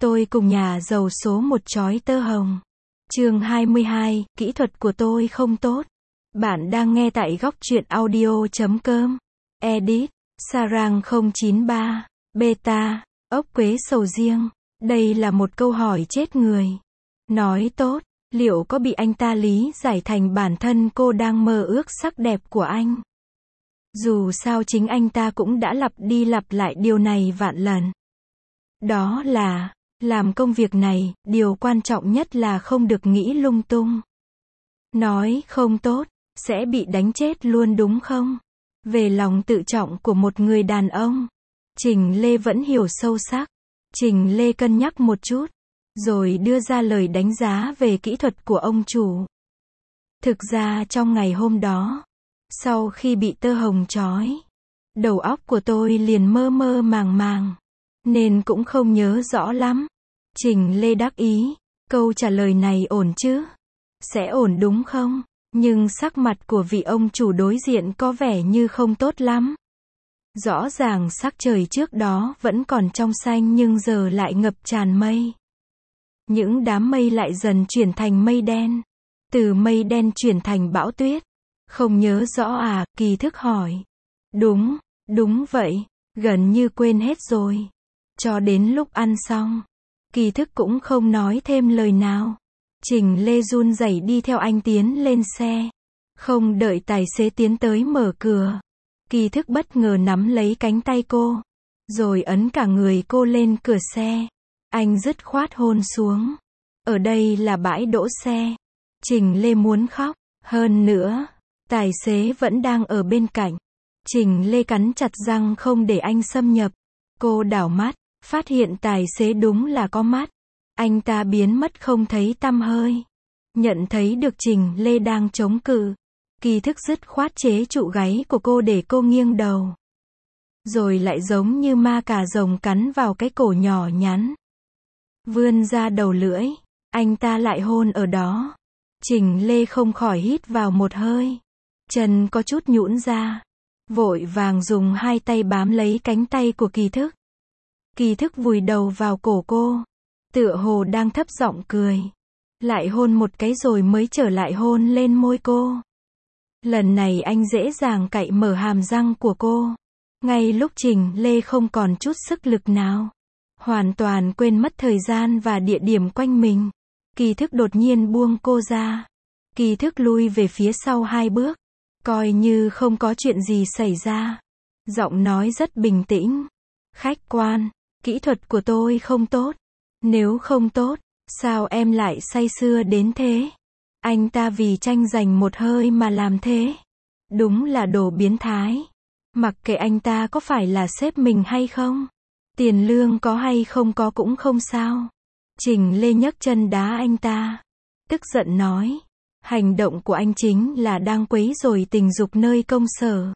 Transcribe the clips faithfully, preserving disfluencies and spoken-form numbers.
Tôi cùng nhà giàu số một chói tơ hồng. Chương hai mươi hai, kỹ thuật của tôi không tốt. Bạn đang nghe tại góc truyện audio chấm com. Edit, Sarang không chín ba, Beta, ốc quế sầu riêng. Đây là một câu hỏi chết người. Nói tốt, liệu có bị anh ta lý giải thành bản thân cô đang mơ ước sắc đẹp của anh? Dù sao chính anh ta cũng đã lặp đi lặp lại điều này vạn lần. Đó là, làm công việc này, điều quan trọng nhất là không được nghĩ lung tung. Nói không tốt, sẽ bị đánh chết luôn đúng không? Về lòng tự trọng của một người đàn ông, Trình Lê vẫn hiểu sâu sắc. Trình Lê cân nhắc một chút, rồi đưa ra lời đánh giá về kỹ thuật của ông chủ. Thực ra trong ngày hôm đó, sau khi bị tơ hồng trói, đầu óc của tôi liền mơ mơ màng màng, nên cũng không nhớ rõ lắm. Trình Lê đắc ý, câu trả lời này ổn chứ? Sẽ ổn đúng không? Nhưng sắc mặt của vị ông chủ đối diện có vẻ như không tốt lắm. Rõ ràng sắc trời trước đó vẫn còn trong xanh nhưng giờ lại ngập tràn mây. Những đám mây lại dần chuyển thành mây đen. Từ mây đen chuyển thành bão tuyết. Không nhớ rõ à? Kỳ Thức hỏi. Đúng, đúng vậy, gần như quên hết rồi. Cho đến lúc ăn xong, Kỳ Thức cũng không nói thêm lời nào. Trình Lê run rẩy đi theo anh tiến lên xe. Không đợi tài xế tiến tới mở cửa, Kỳ Thức bất ngờ nắm lấy cánh tay cô, rồi ấn cả người cô lên cửa xe. Anh dứt khoát hôn xuống. Ở đây là bãi đỗ xe. Trình Lê muốn khóc. Hơn nữa, tài xế vẫn đang ở bên cạnh. Trình Lê cắn chặt răng không để anh xâm nhập. Cô đảo mắt, phát hiện tài xế đúng là có mắt. Anh ta biến mất không thấy tăm hơi. Nhận thấy được Trình Lê đang chống cự, Kỳ Thức dứt khoát chế trụ gáy của cô để cô nghiêng đầu. Rồi lại giống như ma cà rồng cắn vào cái cổ nhỏ nhắn. Vươn ra đầu lưỡi, anh ta lại hôn ở đó. Trình Lê không khỏi hít vào một hơi. Chân có chút nhũn ra. Vội vàng dùng hai tay bám lấy cánh tay của Kỳ Thức. Kỳ Thức vùi đầu vào cổ cô, tựa hồ đang thấp giọng cười. Lại hôn một cái rồi mới trở lại hôn lên môi cô. Lần này anh dễ dàng cạy mở hàm răng của cô. Ngay lúc Trình Lê không còn chút sức lực nào, hoàn toàn quên mất thời gian và địa điểm quanh mình, Kỳ Thức đột nhiên buông cô ra. Kỳ Thức lui về phía sau hai bước, coi như không có chuyện gì xảy ra. Giọng nói rất bình tĩnh. Khách quan, kỹ thuật của tôi không tốt. Nếu không tốt, sao em lại say sưa đến thế? Anh ta vì tranh giành một hơi mà làm thế. Đúng là đồ biến thái. Mặc kệ anh ta có phải là sếp mình hay không, tiền lương có hay không có cũng không sao. Trình Lê nhấc chân đá anh ta. Tức giận nói. Hành động của anh chính là đang quấy rối tình dục nơi công sở.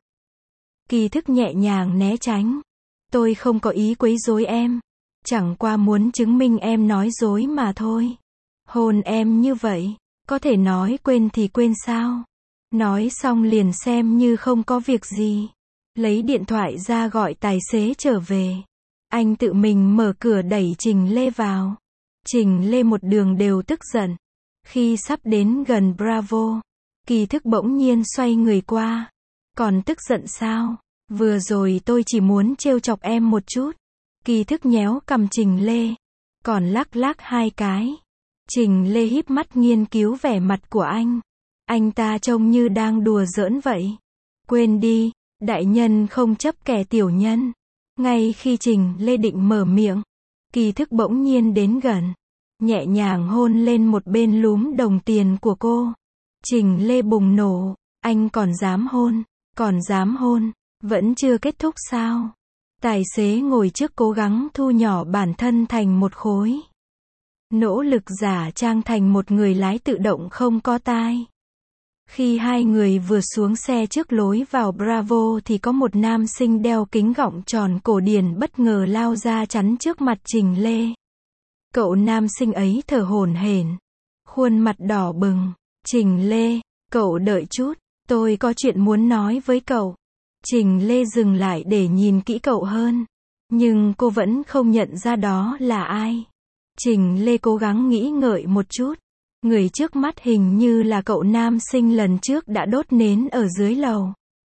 Kỳ Thức nhẹ nhàng né tránh. Tôi không có ý quấy rối em. Chẳng qua muốn chứng minh em nói dối mà thôi. Hôn em như vậy, có thể nói quên thì quên sao? Nói xong liền xem như không có việc gì. Lấy điện thoại ra gọi tài xế trở về. Anh tự mình mở cửa đẩy Trình Lê vào. Trình Lê một đường đều tức giận. Khi sắp đến gần Bravo, Kỳ Thức bỗng nhiên xoay người qua. Còn tức giận sao? Vừa rồi tôi chỉ muốn trêu chọc em một chút. Kỳ Thức nhéo cằm Trình Lê, còn lắc lắc hai cái. Trình Lê híp mắt nghiên cứu vẻ mặt của anh. Anh ta trông như đang đùa giỡn vậy. Quên đi, đại nhân không chấp kẻ tiểu nhân. Ngay khi Trình Lê định mở miệng, Kỳ Thức bỗng nhiên đến gần, nhẹ nhàng hôn lên một bên lúm đồng tiền của cô. Trình Lê bùng nổ. Anh còn dám hôn, còn dám hôn, vẫn chưa kết thúc sao? Tài xế ngồi trước cố gắng thu nhỏ bản thân thành một khối. Nỗ lực giả trang thành một người lái tự động không có tai. Khi hai người vừa xuống xe trước lối vào Bravo thì có một nam sinh đeo kính gọng tròn cổ điển bất ngờ lao ra chắn trước mặt Trình Lê. Cậu nam sinh ấy thở hổn hển, khuôn mặt đỏ bừng. Trình Lê, cậu đợi chút, tôi có chuyện muốn nói với cậu. Trình Lê dừng lại để nhìn kỹ cậu hơn. Nhưng cô vẫn không nhận ra đó là ai. Trình Lê cố gắng nghĩ ngợi một chút. Người trước mắt hình như là cậu nam sinh lần trước đã đốt nến ở dưới lầu.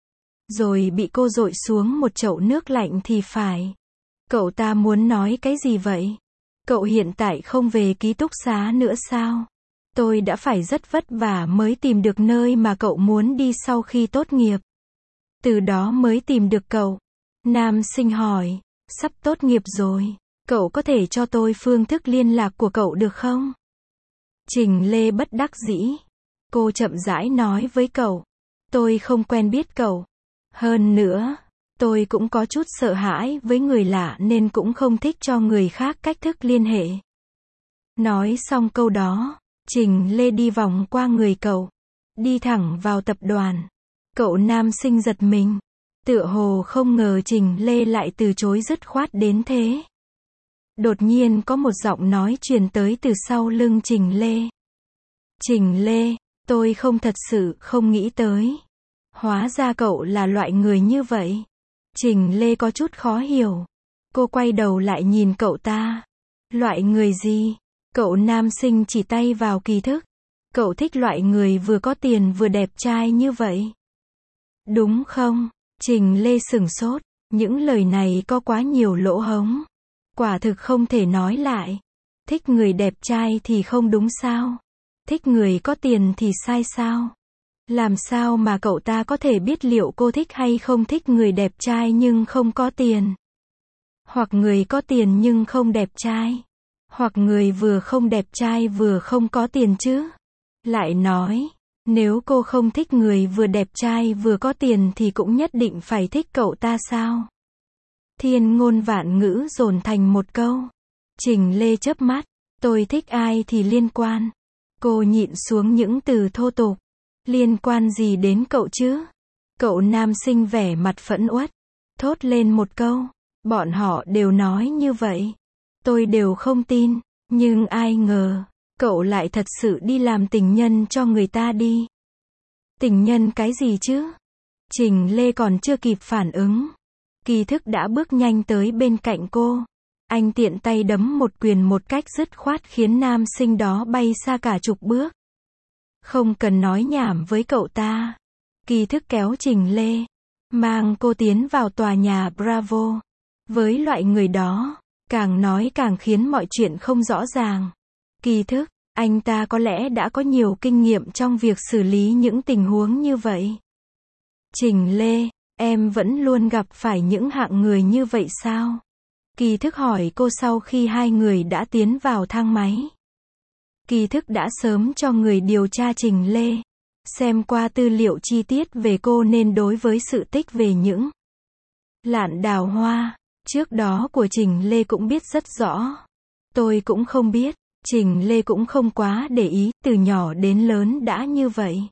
Rồi bị cô dội xuống một chậu nước lạnh thì phải. Cậu ta muốn nói cái gì vậy? Cậu hiện tại không về ký túc xá nữa sao? Tôi đã phải rất vất vả mới tìm được nơi mà cậu muốn đi sau khi tốt nghiệp. Từ đó mới tìm được cậu. Nam sinh hỏi, sắp tốt nghiệp rồi, cậu có thể cho tôi phương thức liên lạc của cậu được không? Trình Lê bất đắc dĩ. Cô chậm rãi nói với cậu, tôi không quen biết cậu. Hơn nữa, tôi cũng có chút sợ hãi với người lạ nên cũng không thích cho người khác cách thức liên hệ. Nói xong câu đó, Trình Lê đi vòng qua người cậu, đi thẳng vào tập đoàn. Cậu nam sinh giật mình, tựa hồ không ngờ Trình Lê lại từ chối dứt khoát đến thế. Đột nhiên có một giọng nói truyền tới từ sau lưng Trình Lê. Trình Lê, tôi không thật sự không nghĩ tới. Hóa ra cậu là loại người như vậy. Trình Lê có chút khó hiểu. Cô quay đầu lại nhìn cậu ta. Loại người gì? Cậu nam sinh chỉ tay vào Kỳ Thức. Cậu thích loại người vừa có tiền vừa đẹp trai như vậy. Đúng không? Trình Lê sửng sốt. Những lời này có quá nhiều lỗ hổng. Quả thực không thể nói lại. Thích người đẹp trai thì không đúng sao? Thích người có tiền thì sai sao? Làm sao mà cậu ta có thể biết liệu cô thích hay không thích người đẹp trai nhưng không có tiền? Hoặc người có tiền nhưng không đẹp trai? Hoặc người vừa không đẹp trai vừa không có tiền chứ? Lại nói, nếu cô không thích người vừa đẹp trai vừa có tiền thì cũng nhất định phải thích cậu ta sao? Thiên ngôn vạn ngữ dồn thành một câu. Trình Lê chớp mắt, tôi thích ai thì liên quan. Cô nhịn xuống những từ thô tục. Liên quan gì đến cậu chứ? Cậu nam sinh vẻ mặt phẫn uất, thốt lên một câu. Bọn họ đều nói như vậy. Tôi đều không tin, nhưng ai ngờ, cậu lại thật sự đi làm tình nhân cho người ta đi. Tình nhân cái gì chứ? Trình Lê còn chưa kịp phản ứng. Kỳ Thức đã bước nhanh tới bên cạnh cô. Anh tiện tay đấm một quyền một cách dứt khoát khiến nam sinh đó bay xa cả chục bước. Không cần nói nhảm với cậu ta. Kỳ Thức kéo Trình Lê, mang cô tiến vào tòa nhà Bravo. Với loại người đó, càng nói càng khiến mọi chuyện không rõ ràng. Kỳ Thức, anh ta có lẽ đã có nhiều kinh nghiệm trong việc xử lý những tình huống như vậy. Trình Lê, em vẫn luôn gặp phải những hạng người như vậy sao? Kỳ Thức hỏi cô sau khi hai người đã tiến vào thang máy. Kỳ Thức đã sớm cho người điều tra Trình Lê, xem qua tư liệu chi tiết về cô nên đối với sự tích về những lạn đào hoa trước đó của Trình Lê cũng biết rất rõ. Tôi cũng không biết, Trình Lê cũng không quá để ý, từ nhỏ đến lớn đã như vậy.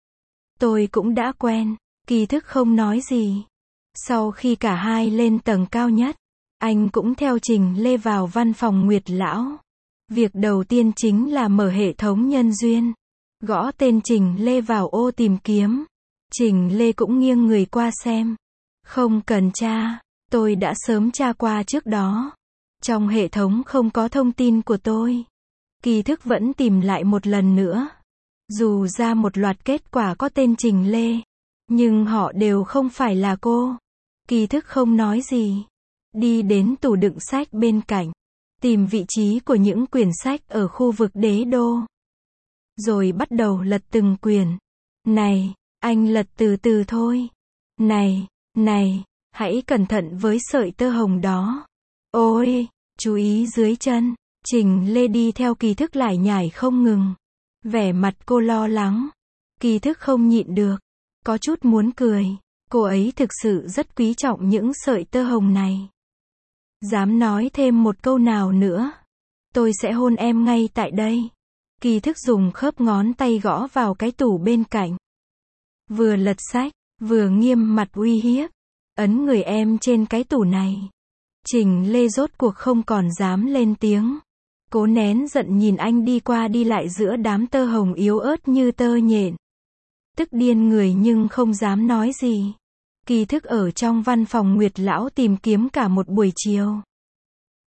Tôi cũng đã quen. Kỳ Thức không nói gì. Sau khi cả hai lên tầng cao nhất, anh cũng theo Trình Lê vào văn phòng Nguyệt Lão. Việc đầu tiên chính là mở hệ thống nhân duyên. Gõ tên Trình Lê vào ô tìm kiếm. Trình Lê cũng nghiêng người qua xem. Không cần tra, tôi đã sớm tra qua trước đó. Trong hệ thống không có thông tin của tôi. Kỳ Thức vẫn tìm lại một lần nữa. Dù ra một loạt kết quả có tên Trình Lê, nhưng họ đều không phải là cô. Kỳ Thức không nói gì. Đi đến tủ đựng sách bên cạnh. Tìm vị trí của những quyển sách ở khu vực đế đô. Rồi bắt đầu lật từng quyển. Này, anh lật từ từ thôi. Này, này, hãy cẩn thận với sợi tơ hồng đó. Ôi, chú ý dưới chân. Trình Lê đi theo Kỳ Thức lải nhải không ngừng. Vẻ mặt cô lo lắng. Kỳ Thức không nhịn được. Có chút muốn cười. Cô ấy thực sự rất quý trọng những sợi tơ hồng này. Dám nói thêm một câu nào nữa, tôi sẽ hôn em ngay tại đây. Kỳ Thức dùng khớp ngón tay gõ vào cái tủ bên cạnh. Vừa lật sách, vừa nghiêm mặt uy hiếp. Ấn người em trên cái tủ này. Trình Lê rốt cuộc không còn dám lên tiếng. Cố nén giận nhìn anh đi qua đi lại giữa đám tơ hồng yếu ớt như tơ nhện. Tức điên người nhưng không dám nói gì. Kỳ Thức ở trong văn phòng Nguyệt Lão tìm kiếm cả một buổi chiều.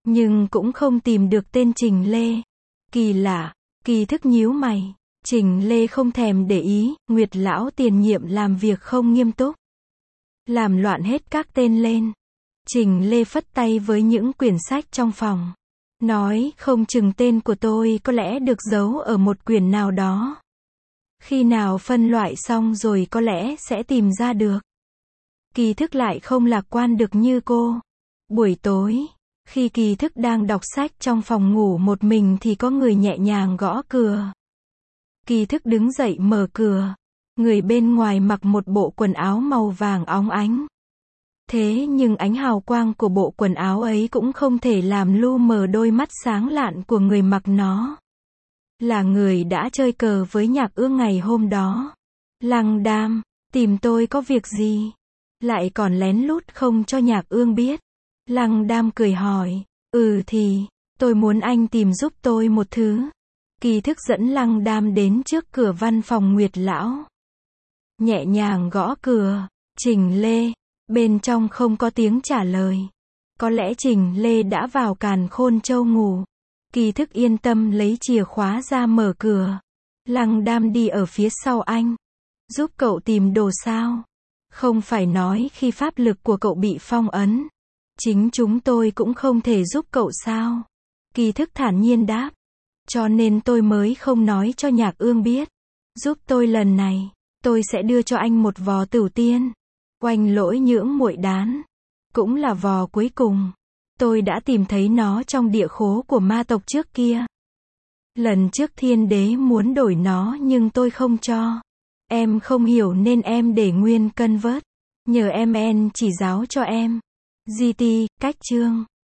nhưng cũng không tìm được tên Trình Lê. Kỳ lạ, Kỳ Thức nhíu mày. Trình Lê không thèm để ý, Nguyệt lão tiền nhiệm làm việc không nghiêm túc. Làm loạn hết các tên lên. Trình Lê phất tay với những quyển sách trong phòng. Nói, không chừng tên của tôi có lẽ được giấu ở một quyển nào đó. Khi nào phân loại xong rồi có lẽ sẽ tìm ra được. Kỳ Thức lại không lạc quan được như cô. Buổi tối, khi Kỳ Thức đang đọc sách trong phòng ngủ một mình thì có người nhẹ nhàng gõ cửa. Kỳ Thức đứng dậy mở cửa. Người bên ngoài mặc một bộ quần áo màu vàng óng ánh. Thế nhưng ánh hào quang của bộ quần áo ấy cũng không thể làm lu mờ đôi mắt sáng lạn của người mặc nó. Là người đã chơi cờ với Nhạc Ương ngày hôm đó. Lăng Đam, tìm tôi có việc gì? Lại còn lén lút không cho Nhạc Ương biết. Lăng Đam cười hỏi, ừ thì, tôi muốn anh tìm giúp tôi một thứ. Kỳ Thức dẫn Lăng Đam đến trước cửa văn phòng Nguyệt lão. Nhẹ nhàng gõ cửa, Trình Lê, bên trong không có tiếng trả lời. Có lẽ Trình Lê đã vào Càn Khôn Châu ngủ. Kỳ Thức yên tâm lấy chìa khóa ra mở cửa. Lăng Đam đi ở phía sau anh. Giúp cậu tìm đồ sao? Không phải nói khi pháp lực của cậu bị phong ấn. Chính chúng tôi cũng không thể giúp cậu sao? Kỳ Thức thản nhiên đáp. Cho nên tôi mới không nói cho Nhạc Ương biết. Giúp tôi lần này, tôi sẽ đưa cho anh một vò Tửu Tiên. Oanh Lỗi Nhưỡng Muội Đán. Cũng là vò cuối cùng. Tôi đã tìm thấy nó trong địa khố của ma tộc trước kia. Lần trước Thiên Đế muốn đổi nó nhưng tôi không cho. Em không hiểu nên em để nguyên cân vớt. Nhờ em en chỉ giáo cho em. giê tê, cách chương.